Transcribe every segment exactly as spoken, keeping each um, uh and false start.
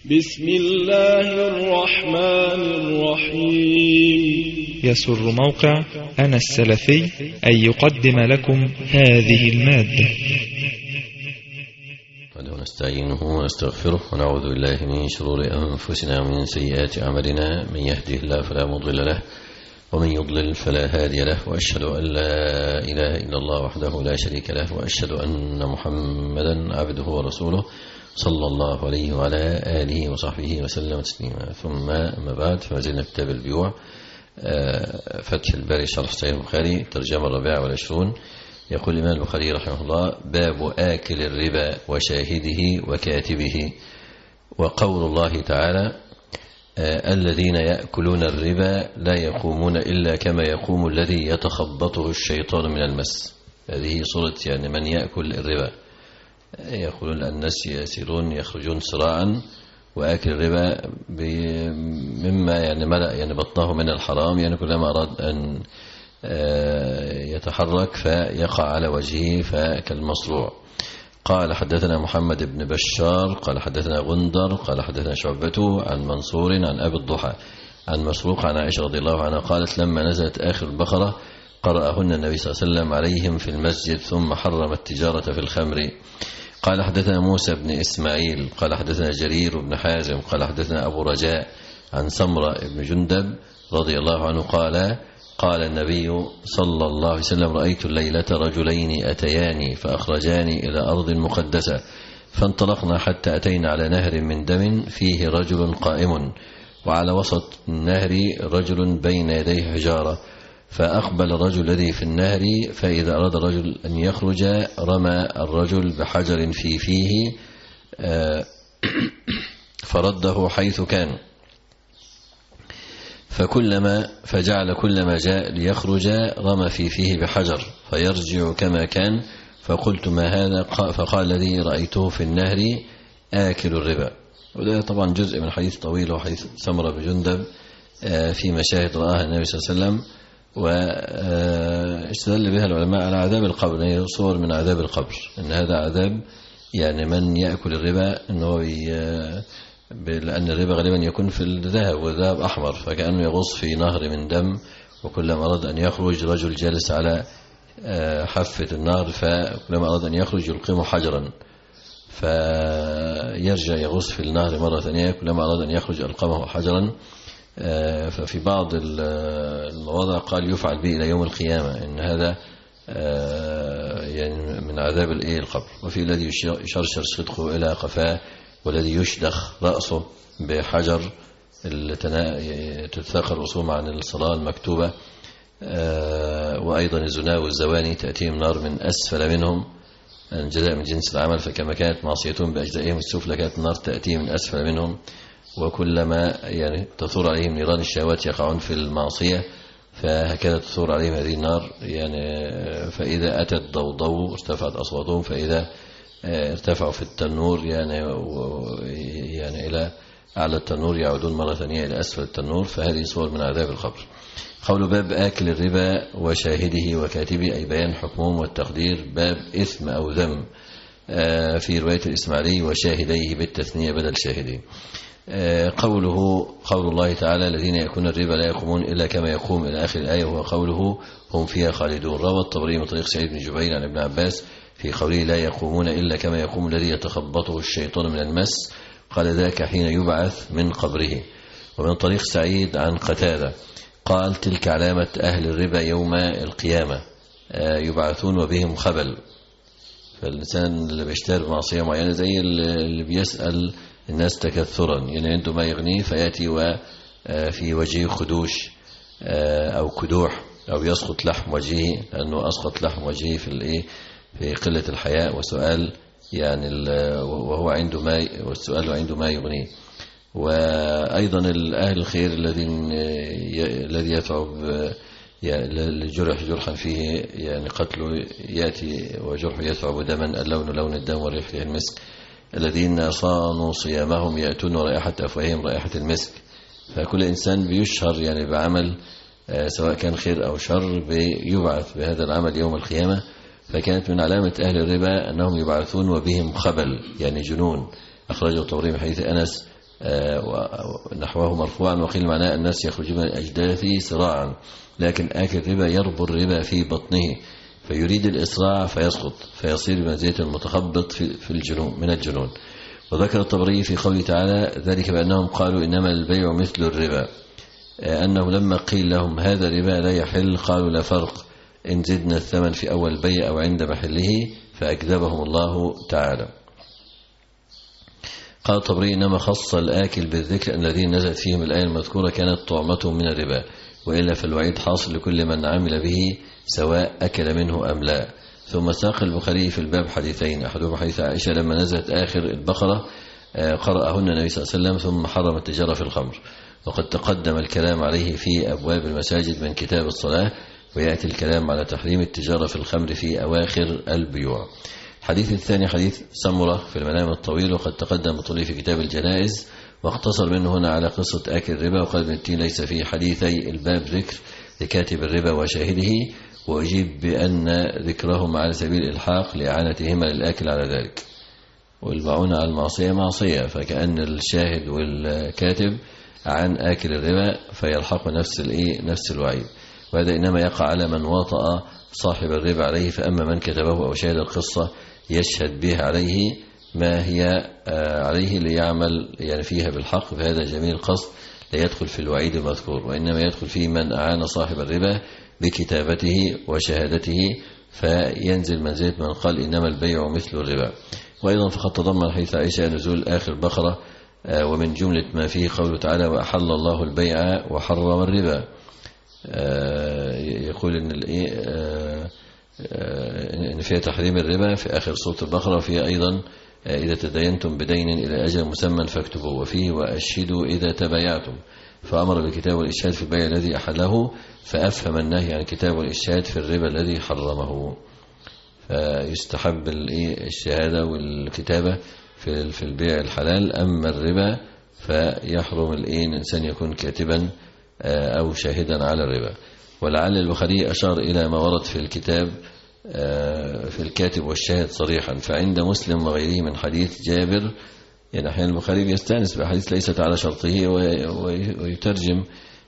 بسم الله الرحمن الرحيم. يسر موقع أنا السلفي أن يقدم لكم هذه المادة. ونستعينه ونستغفره ونعوذ بالله من شرور أنفسنا ومن سيئات أعمالنا، من يهده الله فلا مضل له ومن يضلل فلا هادي له، وأشهد أن لا إله إلا الله وحده لا شريك له، وأشهد أن محمدا عبده ورسوله صلى الله عليه وعلى آله وصحبه وسلم تسليما. ثم أما بعد، فما زلنا في كتاب البيوع، فتح الباري شرح صحيح البخاري، ترجمة الرابعة والعشرون. يقول الإمام البخاري رحمه الله: باب آكل الربا وشاهده وكاتبه. وقول الله تعالى: الذين يأكلون الربا لا يقومون إلا كما يقوم الذي يتخبطه الشيطان من المس. هذه صورة يعني من يأكل الربا. يقولون الناس يسيرون يخرجون صراعا، وآكل الربا مما يعني ملأ يعني بطنه من الحرام، يعني كلما أراد أن يتحرك فيقع على وجهه فكالمصروع. قال: حدثنا محمد بن بشار قال حدثنا غندر قال حدثنا شعبة عن منصور عن أبي الضحى عن مسروق عن عائشة رضي الله عنها قالت: لما نزلت آخر البقرة قرأهن النبي صلى الله عليه وسلم عليهم في المسجد، ثم حرم التجارة في الخمر. قال: حدثنا موسى بن إسماعيل قال حدثنا جرير بن حازم قال حدثنا أبو رجاء عن سمرة بن جندب رضي الله عنه قال: قال النبي صلى الله عليه وسلم: رأيت الليلة رجلين أتياني فأخرجاني إلى أرض مقدسة، فانطلقنا حتى أتينا على نهر من دم فيه رجل قائم، وعلى وسط النهر رجل بين يديه حجارة، فأقبل الرجل الذي في النهر، فإذا أراد الرجل أن يخرج رمى الرجل بحجر في فيه فرده حيث كان، فكلما فجعل كلما جاء ليخرج رمى في فيه بحجر فيرجع كما كان. فقلت: ما هذا؟ فقال: الذي رأيته في النهر آكل الربا. وده طبعا جزء من حديث طويل وحديث سمرة بن جندب في مشاهد رآها النبي صلى الله عليه وسلم، واستدل بها العلماء على عذاب القبر. هي صور من عذاب القبر، ان هذا عذاب يعني من يأكل الربا، انه لأن الربا غالبا يكون في الذهب، والذهب أحمر، فكأنه يغص في نهر من دم، وكلما أراد أن يخرج رجل جالس على حافة النهر، فكلما أراد أن يخرج يلقمه حجرا فيرجع يغص في النهر مرة ثانية، كلما أراد أن يخرج ألقمه حجرا. ففي بعض المواضع قال يفعل به إلى يوم القيامة، إن هذا يعني من عذاب القبر. وفي الذي يشرشر صدقه إلى قفاه، والذي يشدخ رأسه بحجر، تتثاقل الرسوم عن الصلاة المكتوبة. وأيضا الزنا والزواني تأتيهم نار من أسفل منهم، الجزاء من جنس العمل، فكما كانت معصيتهم بأجزائهم السفلى كانت النار تأتي من أسفل منهم، وكلما يعني تثور عليهم نيران الشهوات يقعون في المعصية، فهكذا تثور عليهم هذه النار. يعني فإذا أتت ضوضوا ارتفعت أصواتهم، فإذا ارتفعوا في التنور يعني يعني إلى أعلى التنور يعودون مرة ثانية إلى أسفل التنور. فهذه صور من عذاب القبر. قول: باب آكل الربا وشاهده وكاتبه، أي بيان حكمهم والتقدير. باب إثم أو ذم، في رواية الإسماعيلي: وشاهديه بالتثنية بدل شاهدين. قوله قول الله تعالى: الذين يأكلون الربا لا يقومون إلا كما يقوم إلى آخر الآية، وهو قوله: هم فيها خالدون. روى الطبري من طريق سعيد بن جبير عن ابن عباس في قوله: لا يقومون إلا كما يقوم الذي يتخبطه الشيطان من المس، قال: ذاك حين يبعث من قبره. ومن طريق سعيد عن قتادة قال: تلك علامة أهل الربا يوم القيامة، يبعثون وبهم خبل. فالإنسان اللي بيشتري معصية معينة زي اللي بيسأل الناس تكثرا، يعني عنده ما يغنيه فيأتي وفي وجهه خدوش أو كدوح، أو يسقط لحم وجهه، لأنه أسقط لحم وجهه في الإيه في قلة الحياء، وسؤال يعني وهو عنده ما والسؤال عنده ما يغنيه. وأيضا الأهل الخير الذين الذي يتعب لجرح جرحا فيه يعني قتله، يأتي وجرحه يتعب دما، اللون لون الدم والريح ريح المسك. الذين صانوا صيامهم يأتون ورائحة أفواههم رائحة المسك. فكل إنسان بيشهر يعني بعمل سواء كان خير أو شر بيبعث بهذا العمل يوم القيامة. فكانت من علامة أهل الربا أنهم يبعثون وبهم خبل، يعني جنون. أخرجه الطبري من حديث أنس نحوه مرفوعا، وقيل معناه الناس يخرجون من الأجداث سراعا، لكن آكل الربا يربو الربا في بطنه فيريد الإسراع فيسقط فيصير بمنزلة المتخبط في الجنون من الجنون. وذكر الطبري في قوله تعالى ذلك بأنهم قالوا إنما البيع مثل الربا، أنه لما قيل لهم هذا الربا لا يحل قالوا لا فرق إن زدنا الثمن في أول البيع أو عند محله، فأكذبهم الله تعالى. قال الطبري إنما خص الآكل بالذكر أن الذين نزلت فيهم الآية المذكورة كانت طعمتهم من الربا، وإلا فالوعيد حاصل لكل من عمل به سواء أكل منه أم لا. ثم ساق البخاري في الباب حديثين، أحدهما حديث عائشة لما نزلت آخر البقرة قرأهن النبي صلى الله عليه وسلم ثم حرم التجارة في الخمر، وقد تقدم الكلام عليه في أبواب المساجد من كتاب الصلاة، ويأتي الكلام على تحريم التجارة في الخمر في أواخر البيوع. الحديث الثاني حديث سمرة في المنام الطويل، وقد تقدم بطوله في كتاب الجنائز، واقتصر منه هنا على قصة آكل الربا. وقال ابن التين ليس في حديثي الباب ذكر لكاتب الربا وشاهده، وأجيب بأن ذكرهم على سبيل الإلحاق لإعانتهما للآكل على ذلك، والمعونة على المعصية معصية، فكأن الشاهد والكاتب عن آكل الربا فيلحق نفس الإيه نفس الوعيد. وهذا إنما يقع على من واطأ صاحب الربا عليه، فأما من كتبه أو شاهد القصة يشهد به عليه ما هي عليه ليعمل يعني فيها بالحق، فهذا جميل القصد لا يدخل في الوعيد المذكور، وإنما يدخل في من أعان صاحب الربا بكتابته وشهادته فينزل منزلة من قال إنما البيع مثل الربا. وأيضا فقد تضمن حديث عائشة نزول آخر بقرة، ومن جملة ما فيه قوله تعالى وأحل الله البيع وحرم الربا. يقول إن إن فيها تحريم الربا في آخر سورة البقرة، وفيها أيضا إذا تداينتم بدين إلى أجل مسمى فاكتبوه، وفيه وأشهدوا إذا تبايعتم، فأمر بالكتاب والإشهاد في البيع الذي أحله، فأفهم النهي عن الكتاب والإشهاد في الربا الذي حرمه. فيستحب الشهادة والكتابة في البيع الحلال، أما الربا فيحرم الإنسان يكون كاتبا أو شاهدا على الربا. ولعل البخاري أشار إلى ما ورد في الكتاب في الكاتب والشاهد صريحا، فعند مسلم وغيره من حديث جابر، يعني أحيانا البخاري بيستأنس بأحاديث ليست على شرطه ويترجم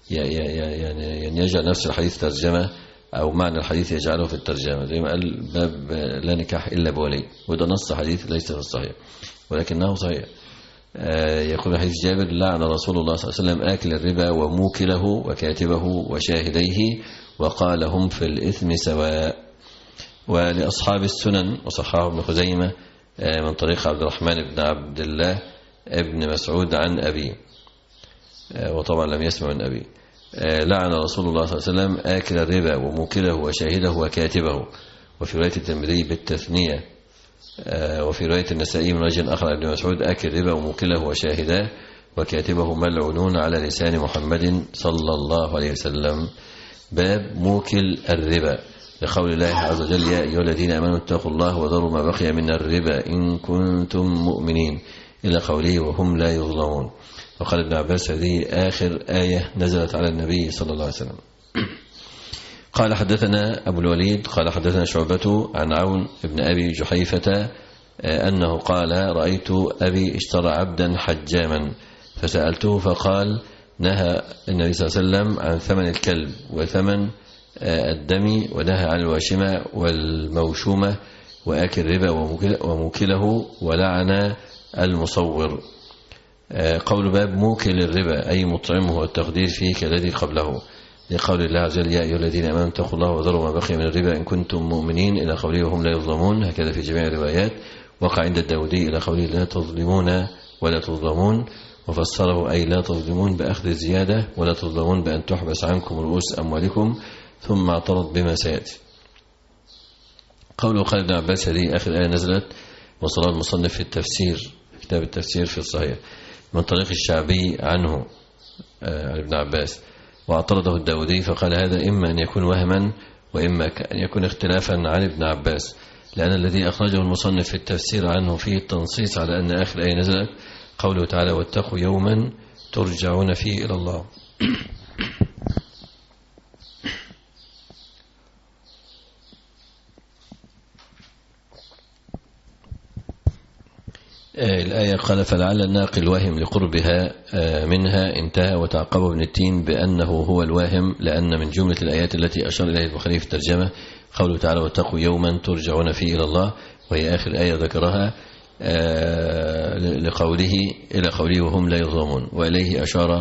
يعني يجعل نفس الحديث ترجمة أو معنى الحديث يجعله في الترجمة، زي ما قال باب لا نكاح إلا بولي، وده نص حديث ليس في الصحيح ولكنه صحيح. يقول حديث جابر لعن رسول الله صلى الله عليه وسلم آكل الربا وموكله وكاتبه وشاهديه وقال هم في الإثم سواء. ولأصحاب السنن وصححه ابن خزيمة من طريق عبد الرحمن بن عبد الله ابن مسعود عن أبي، وطبعا لم يسمع من أبي، لعن رسول الله صلى الله عليه وسلم آكل الربا وموكله وشاهده وكاتبه. وفي رواية الترمذي بالتثنية، وفي رواية النسائي من وجه آخر ابن مسعود آكل الربا وموكله وشاهده وكاتبه ملعونون على لسان محمد صلى الله عليه وسلم. باب موكل الربا، لقول الله عز وجل يا أيها الذين آمنوا اتقوا الله وذروا ما بقي من الربا إن كنتم مؤمنين، إلى قوله وهم لا يظلمون. وقال ابن عباس هذه آخر آية نزلت على النبي صلى الله عليه وسلم. قال حدثنا أبو الوليد قال حدثنا شعبة عن عون ابن أبي جحيفة أنه قال رأيت أبي اشترى عبدا حجاما فسألته فقال نهى النبي صلى الله عليه وسلم عن ثمن الكلب وثمن الدم، ونهى عن الواشمة والموشومة وآكل الربا وموكله، ولعن المصور. قول باب موكل الربا أي مطعمه والتقدير فيه كالذي قبله، لقول الله عز وجل يا أيها الذين آمنوا اتقوا الله وذروا ما بقي من الربا إن كنتم مؤمنين، إلى قوله وهم لا يظلمون، هكذا في جميع الروايات. وقع عند الداودي إلى قوله لا تظلمون ولا تظلمون، وفسره أي لا تظلمون بأخذ الزيادة ولا تظلمون بأن تحبس عنكم رؤوس أموالكم، ثم اعترض بما سيأتي. قوله قال ابن عباس هذه آخر آية نزلت، وصلى المصنف في التفسير في كتاب التفسير في الصحيح من طريق الشعبي عنه عن ابن عباس، واعترضه الداودي فقال هذا إما أن يكون وهما وإما أن يكون اختلافا عن ابن عباس، لأن الذي أخرجه المصنف في التفسير عنه فيه التنصيص على أن آخر آية نزلت قوله تعالى واتقوا يوما ترجعون فيه إلى الله. الآية الآية قال فلعل الناقل واهم لقربها منها انتهى، وتعقبه ابن التين بأنه هو الواهم، لأن من جملة الآيات التي أشار إليها البخاري في الترجمة قوله تعالى واتقوا يوما ترجعون فيه إلى الله، وهي آخر آية ذكرها لقوله إلى قوله وهم لا يظلمون، وإليه أشار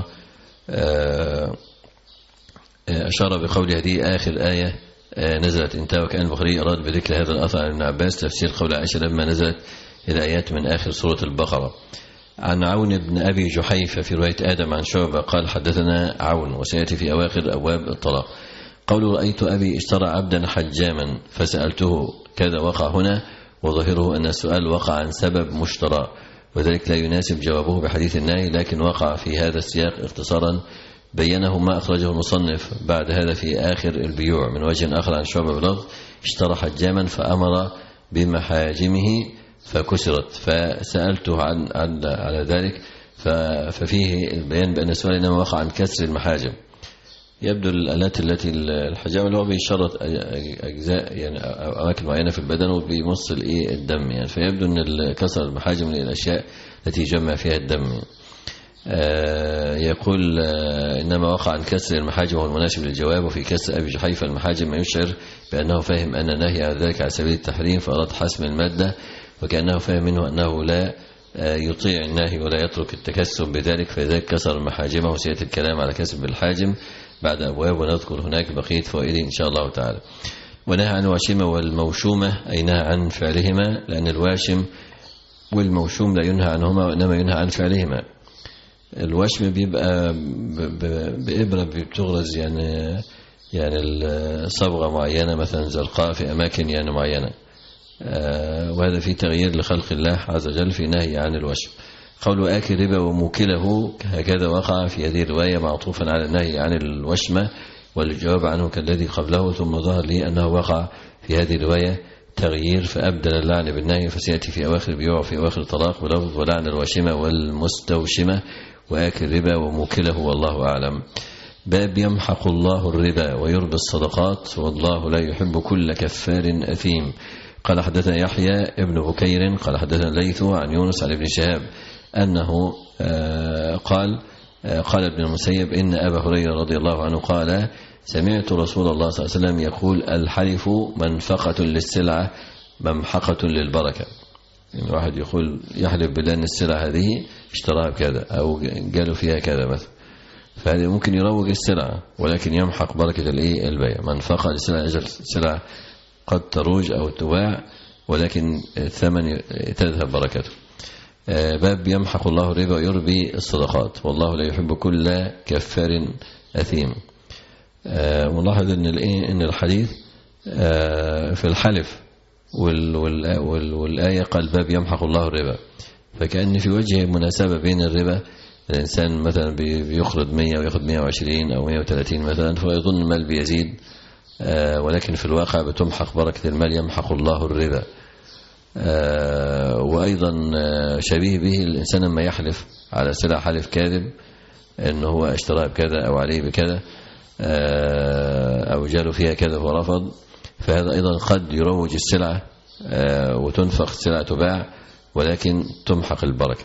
أشار بقوله هذه آخر آية نزلت انتهى، وكأن البخاري أراد بذكر هذا الأثر عن ابن عباس تفسير قول عائشة لما نزلت إلى آيات من آخر سورة البقرة. عن عون بن أبي جحيفة في رواية آدم عن شعبة قال حدثنا عون، وسيأتي في أواخر أبواب الطلاق. قول رأيت أبي اشترى عبدا حجاما فسألته كذا وقع هنا، وظاهره أن السؤال وقع عن سبب مشترى، وذلك لا يناسب جوابه بحديث النهي، لكن وقع في هذا السياق اختصارا بينه ما أخرجه المصنف بعد هذا في آخر البيوع من وجه آخر عن شعبة بلفظ اشترى حجاما فأمر بمحاجمه فكسرت، فسألته عن, عن على ذلك، ففيه البيان بأن السؤال إنما وقع عن كسر المحاجم. يبدو الآلات التي الحجام اللي هو بيشرط أجزاء يعني أماكن معينة في البدن وبيمص الدم يعني، فيبدو أن كسر المحاجم من الأشياء التي يجمع فيها الدم يعني. آه يقول آه إنما وقع عن كسر المحاجم وهو المناسب للجواب، وفي كسر أبي جحيفة المحاجم ما يشعر بأنه فاهم أن النهي عن ذلك على سبيل التحريم فأراد حسم المادة، وكأنه فاهم منه أنه لا آه يطيع النهي ولا يترك التكسب بذلك، فلذلك كسر محاجمه. وسيأتي الكلام على كسب الحاجم بعد أبواب، ونذكر هناك بقية فوائده إن شاء الله تعالى. ونهى عن الواشمة والموشومة، أي نهى عن فعلهما، لأن الواشم والموشوم لا ينهى عنهما وإنما ينهى عن فعلهما. الوشم بيبقى بإبرة بتغرز يعني يعني صبغة معينة مثلا زرقاء في أماكن يعني معينة، وهذا فيه تغيير لخلق الله عز وجل في نهي عن الوشم. قول آكل ربا وموكله هكذا وقع في هذه الرواية معطوفا على النهي عن الوشمة، والجواب عنه كالذي قبله، ثم ظهر لي أنه وقع في هذه الرواية تغيير فأبدل اللعن بالنهي، فسيأتي في أواخر البيوع وفي أواخر الطلاق بلفظ ولعن الواشمة والمستوشمة وآكل ربا وموكله والله أعلم. باب يمحق الله الربا ويربي الصدقات والله لا يحب كل كفار أثيم. قال حدثنا يحيى ابن بكير قال حدثنا الليث عن يونس عن ابن شهاب أنه قال قال ابن المسيب إن أبا هريرة رضي الله عنه قال سمعت رسول الله صلى الله عليه وسلم يقول الحلف منفقة للسلعة ممحقة للبركة. يعني واحد يقول يحلف بالله أن السلعة هذه اشتراها بكذا أو قالوا فيها كذا مثلا، فهذا ممكن يروج السلعة ولكن يمحق بركة الايه البيع. منفقة للسلعة أجل السلعة قد تروج أو تباع ولكن الثمن تذهب بركته. باب يمحق الله الربا ويربي الصدقات والله لا يحب كل كفار أثيم. ملاحظ ان ان الحديث في الحلف والآية قال باب يمحق الله الربا، فكأن في وجه مناسبة بين الربا. الإنسان مثلا بيخرج مية ويأخذ مية وعشرين أو مية وثلاثين مثلا، فيظن المال بيزيد، ولكن في الواقع بتمحق بركة المال يمحق الله الربا. وأيضا شبيه به الإنسان لما يحلف على سلع حلف كاذب أنه هو اشترى بكذا أو عليه بكذا أو جاله فيها كذا ورفض، فهذا أيضا قد يروج السلعة وتنفق السلعة تباع ولكن تمحق البركة.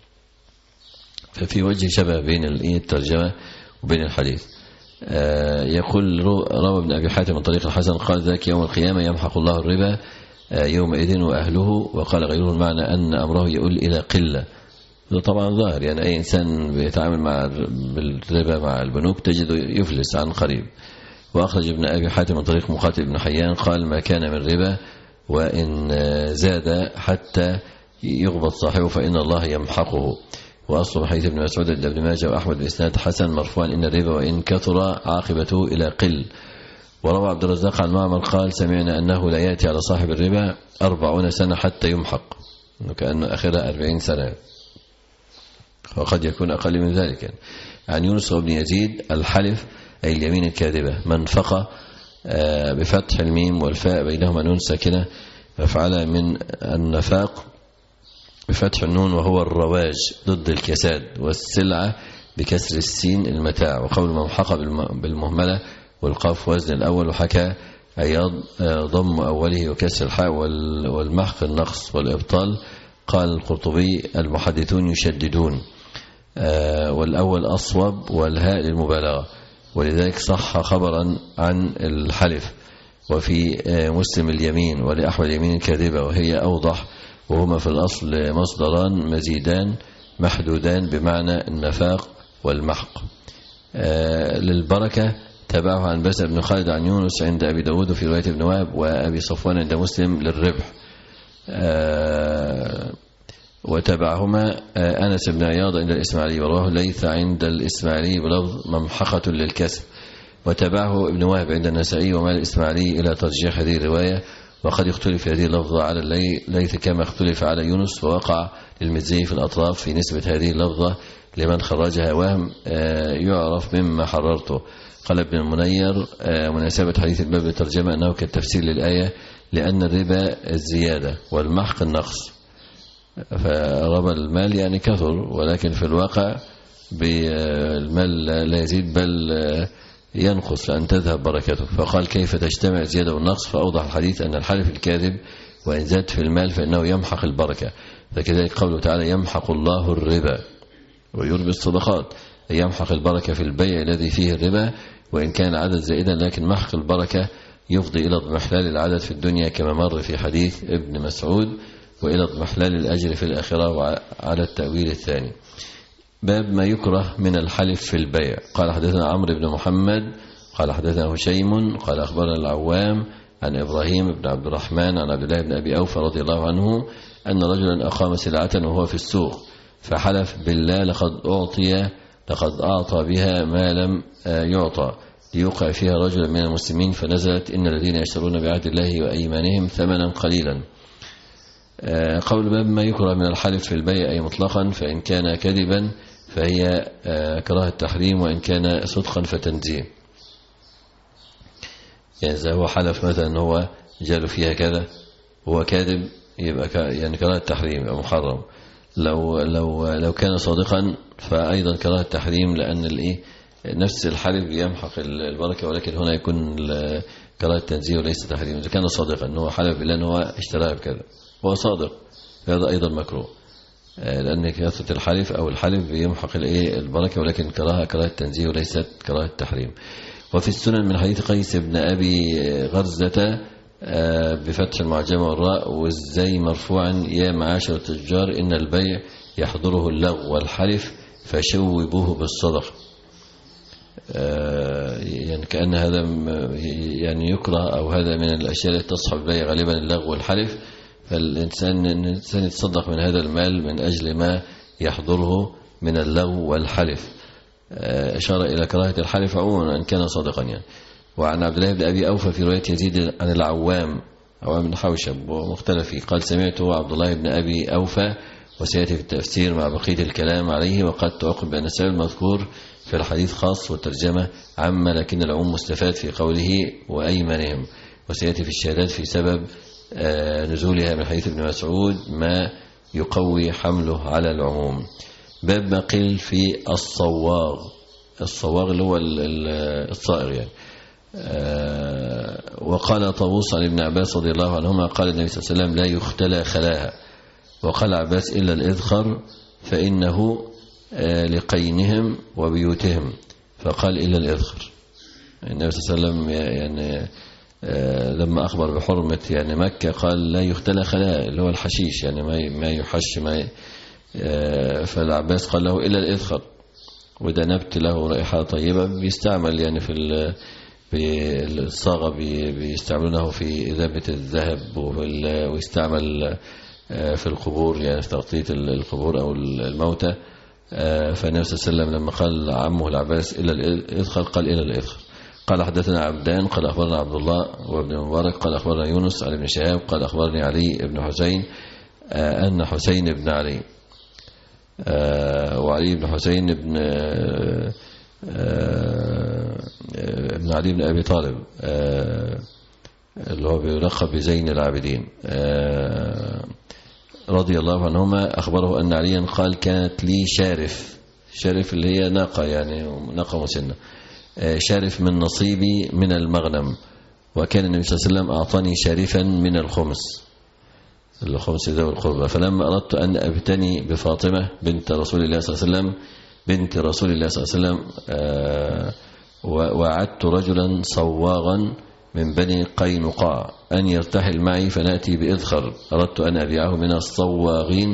ففي وجه شبه بين الترجمة وبين الحديث. يقول روى ابن أبي حاتم من طريق الحسن قال ذاك يوم القيامة يمحق الله الربا يومئذ وأهله، وقال غيره المعنى أن أمره يؤول إلى قلة. طبعا ظاهر يعني أي إنسان بيتعامل مع بالربا مع البنوك تجد يفلس عن قريب. وأخرج ابن أبي حاتم من طريق مقاتل بن حيان قال ما كان من ربا وإن زاد حتى يغبط صاحبه فإن الله يمحقه. وأصل حديث ابن مسعود عند ابن ماجه وأحمد بإسناد حسن مرفوعا إن الربا وإن كثر عاقبته إلى قل. وروى عبد الرزاق عن معمر قال سمعنا أنه لا يأتي على صاحب الربا أربعون سنة حتى يمحق، كأنه آخرها أربعين سنة وقد يكون أقل من ذلك. يعني عن يونس وابن يزيد الحلف أي اليمين الكاذبة منفقة بفتح الميم والفاء بينهما نون ساكنة مفعلة من النفاق بفتح النون وهو الرواج ضد الكساد، والسلعة بكسر السين المتاع. وقول ممحقة بالمهملة والقاف وزن الأول، وحكى أي ضم أوله وكسر الحاء والمحق النقص والإبطال. قال القرطبي المحدثون يشددون، والأول أصوب والهاء للمبالغة، ولذلك صح خبرا عن الحلف. وفي مسلم اليمين ولأحمد اليمين الكاذبة، وهي أوضح، وهما في الأصل مصدران مزيدان محدودان بمعنى النفاق والمحق. للبركة تبعه عن بس بن خالد عن يونس عند أبي داود في رواية ابن وهب، وأبي صفوان عند مسلم للربح. وتبعهما أنس بن عياض عند الإسماعيلي، ورواه ليث عند الإسماعيلي بلفظ ممحقة للكسر. وتبعه ابن وهب عند النسائي ومال الإسماعيلي إلى ترجيح هذه الرواية، وقد يختلف هذه اللفظة على الليث كما اختلف على يونس، ووقع للمزي في الأطراف في نسبة هذه اللفظة لمن خرجها وهم يعرف مما حررته. قال ابن المنير مناسبة حديث الباب للترجمة أنه كالتفسير للآية، لأن الربا الزيادة والمحق النقص، فربا المال يعني كثر، ولكن في الواقع بالمال لا يزيد بل ينقص لأن تذهب بركته. فقال كيف تجتمع الزيادة والنقص؟ فأوضح الحديث أن الحلف الكاذب وإن زاد في المال فإنه يمحق البركة، فكذلك قوله تعالى يمحق الله الربا ويربي الصدقات، يمحق البركة في البيع الذي فيه الربا وإن كان العدد زائدا، لكن محق البركة يفضي إلى اضمحلال العدد في الدنيا كما مر في حديث ابن مسعود، وإلى اضمحلال الأجر في الآخرة، وعلى التأويل الثاني. باب ما يكره من الحلف في البيع. قال حدثنا عمرو بن محمد قال حدثنا هشيم قال أخبرنا العوام عن إبراهيم بن عبد الرحمن عن عبد الله بن أبي أوفى رضي الله عنه أن رجلا أقام سلعة وهو في السوق، فحلف بالله لقد أعطي لقد أعطى بها ما لم يعطى ليوقع فيها رجلا من المسلمين، فنزلت إن الذين يشترون بعهد الله وأيمانهم ثمنا قليلا. قول باب ما يكره من الحلف في البيع أي مطلقا، فإن كان كذبا فهي كراهة التحريم، وإن كان صدقا فتنزيه. يعني إذا هو حلف مثلا هو جاله فيها كذا هو كاذب يبقى يعني كراهة التحريم أو محرم. لو لو لو كان صادقا فأيضا كراهة التحريم، لأن الإيه نفس الحلف يمحق البركة، ولكن هنا يكون كراهة التنزيه وليس تحريم. إذا كان صادقا أنه حلف بالله أنه اشتراها بكذا هو صادق، هذا أيضا مكروه، لأن كثرة الحلف أو الحلف يمحق الإيه البركة، ولكن كراهة كراهة التنزيه وليست كراهة التحريم. وفي السنن من حديث قيس بن أبي غرزة بفتح المعجمة والراء والزي مرفوعا يا معاشر التجار إن البيع يحضره اللغو والحلف فشوبوه بالصدق. يعني كأن هذا يعني يكره، أو هذا من الأشياء التي تصحب البيع غالبا اللغو والحلف، فالإنسان الإنسان يتصدق من هذا المال من أجل ما يحضره من اللغو والحلف. أشار إلى كراهة الحلف عموما أن كان صادقا يعني. وعن عبد الله بن أبي أوفى في رواية يزيد عن العوام عوام بن حوشب ومختلف فيه قال سمعته عبد الله بن أبي أوفى، وسيأتي في التفسير مع بقية الكلام عليه. وقد تعقب بأن السبب المذكور في الحديث خاص والترجمة عامة، لكن العموم مستفاد في قوله وأيمانهم، وسيأتي في الشهادات في سبب نزولها من حديث ابن مسعود ما يقوي حمله على العموم. باب ما قيل في الصواغ. الصواغ اللي هو الصائغ يعني. وقال طاووس عن ابن عباس رضي الله عنهما قال النبي صلى الله عليه وسلم لا يختلى خلاها، وقال عباس إلا الإذخر فإنه لقينهم وبيوتهم، فقال إلا الإذخر. النبي صلى الله عليه وسلم يعني لما أخبر بحرمة يعني مكة قال لا يختلى خلاها اللي هو الحشيش، يعني ما يحش ما. فالعباس قال له إلا الإذخر، وده نبت له رائحة طيبة بيستعمل يعني في الصاغة بيستعملونه في إذابة الذهب، ويستعمل في القبور يعني في تغطية القبور أو الموتى. فالنبي صلى الله عليه وسلم لما قال عمه العباس إلا الإذخر قال إلا الإذخر. قال حدثنا عبدان قال أخبرنا عبد الله وابن مبارك قال أخبرنا يونس عن ابن شهاب قال أخبرني علي بن حسين أن حسين بن علي وعلي بن حسين بن ابن علي بن أبي طالب اللي هو بيلقب بزين العابدين رضي الله عنهما أخبره أن عليا قال كانت لي شارف، شارف اللي هي ناقة يعني ناقة مسنة، شارف من نصيبي من المغنم، وكان النبي صلى الله عليه وسلم أعطاني شارفا من الخمس. الخمس ذوي القربى. فلما أردت أن أبتني بفاطمة بنت رسول الله صلى الله عليه وسلم بنت رسول الله صلى الله عليه وسلم آه ووعدت رجلا صواغا من بني قينقاع أن يرتحل معي فنأتي بإذخر، أردت أن أبيعه من الصواغين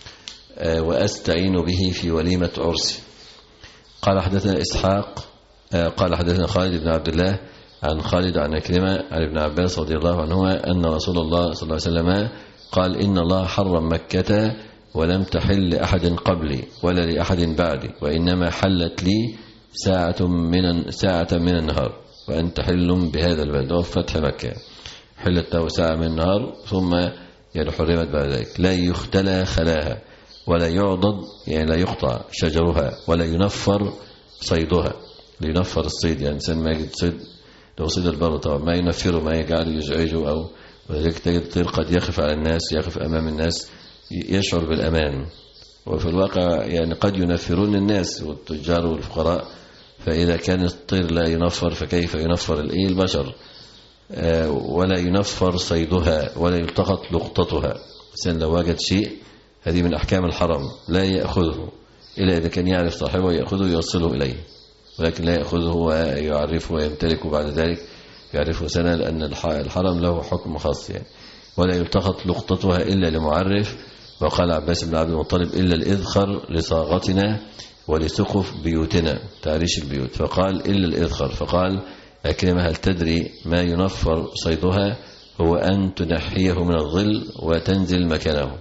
آه وأستعين به في وليمة عرسي. قال حدثنا إسحاق آه قال حدثنا خالد بن عبد الله عن خالد عن عكرمة عن ابن عباس رضي الله عنهما أن رسول الله صلى الله عليه وسلم قال إن الله حرم مكة ولم تحل لأحد قبلي ولا لأحد بعدي، وإنما حلت لي ساعة من ساعة من النهار وأنت حل بهذا البلد. وفي فتح مكة حلت له ساعة من النهار ثم يعني حرمت بعد ذلك. لا يختلى خلاها ولا يعضد يعني لا يقطع شجرها ولا ينفر صيدها. لينفر الصيد يعني إنسان ما يجد صيد لو صيد البر طبعا ما ينفره ما يجعل يزعجه، أو ولذلك تجد الطير قد يقف على الناس يقف أمام الناس يشعر بالأمان، وفي الواقع يعني قد ينفرون الناس والتجار والفقراء. فإذا كان الطير لا ينفر فكيف ينفر البشر؟ آه ولا ينفر صيدها ولا يلتقط لقطتها. إنسان لو وجد شيء هذه من أحكام الحرم لا يأخذه إلا إذا كان يعرف صاحبه يأخذه يوصله إليه، ولكن لا يأخذه ويعرفه ويمتلكه بعد ذلك يعرفه سنة، لأن الحرم له حكم خاص يعني. ولا يلتقط لقطتها إلا لمعرف. وقال عباس بن عبد المطلب إلا الإذخر لصاغتنا ولسقف بيوتنا تعريش البيوت. فقال إلا الإذخر. فقال أكرم هل تدري ما ينفر صيدها؟ هو أن تنحيه من الظل وتنزل مكانه،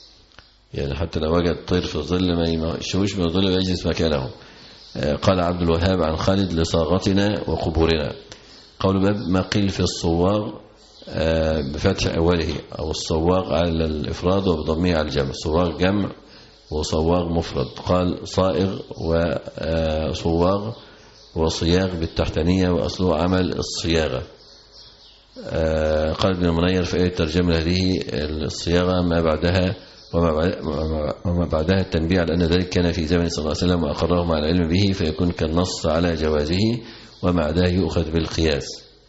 يعني حتى لو وجد طير في الظل ما يشوش من الظل ويجلس مكانه. قال عبد الوهاب عن خالد لصاغتنا وقبورنا. قول باب ما قيل في الصواغ بفتح أوله أو الصواغ على الإفراد وبضمه على الجمع. صواغ جمع وصواغ مفرد. قال صائغ وصواغ وصياغ بالتحتانية وأصله عمل الصياغة. قال ابن المنير في آية ترجمة هذه الصياغة ما بعدها وما بعدها التنبيه على أن ذلك كان في زمن صلى الله عليه وسلم وأقره مع العلم به فيكون كالنص على جوازه، ومع ذلك يؤخذ بالقياس.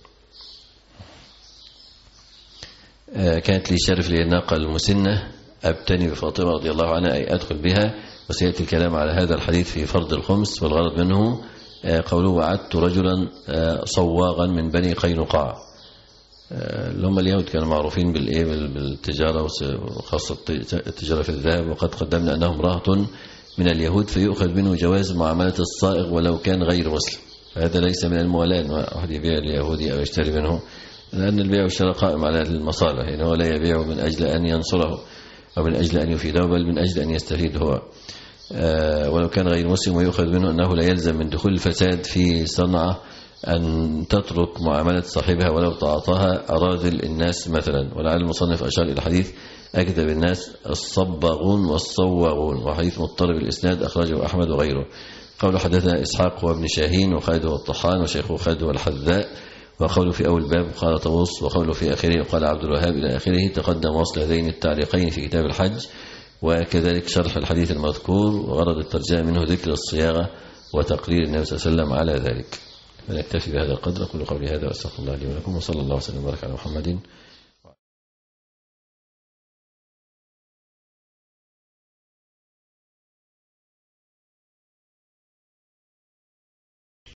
كانت لي شرف للناقة المسنة أبتني بفاطمة رضي الله عنها أي أدخل بها، وسيأتي الكلام على هذا الحديث في فرض الخمس. والغرض منه قوله وعدت رجلا صواغا من بني قينقاع، اللي هم اليهود كانوا معروفين بالإيه بالتجارة وخاصة التجارة في الذهب، وقد قدمنا أنهم رهط من اليهود فيؤخذ منه جواز معاملة الصائغ ولو كان غير مسلم. هذا ليس من الموالاه واحد يبيع اليهودي أو يشتري منه، لأن البيع والشراء قائم على المصالح، يعني هو لا يبيع من أجل أن ينصره أو من أجل أن يفيده بل من أجل أن يستفيد هو. آه ولو كان غير مسلم ويؤخذ منه أنه لا يلزم من دخول الفساد في صنعة أن تترك معاملة صاحبها ولو تعاطاها أراذل الناس مثلا. ولعل المصنف أشار إلى حديث أكذب الناس الصباغون والصواغون، وحديث مضطرب الإسناد أخرجه أحمد وغيره. قول حدثنا إسحاق وابن شاهين وخالد والطحان وشيخه خالد والحذاء، وقوله في أول باب قال طوس، وقوله في آخره قال عبد الوهاب إلى آخره. تقدم وصل هذين التعليقين في كتاب الحج، وكذلك شرح الحديث المذكور، وغرض الترجمة منه ذكر الصياغة وتقرير النبي صلى الله عليه وسلم على ذلك. فنكتفي بهذا القدر. أقول قولي هذا وأستغفر الله لي ولكم، وصلى الله وسلم وبارك على محمد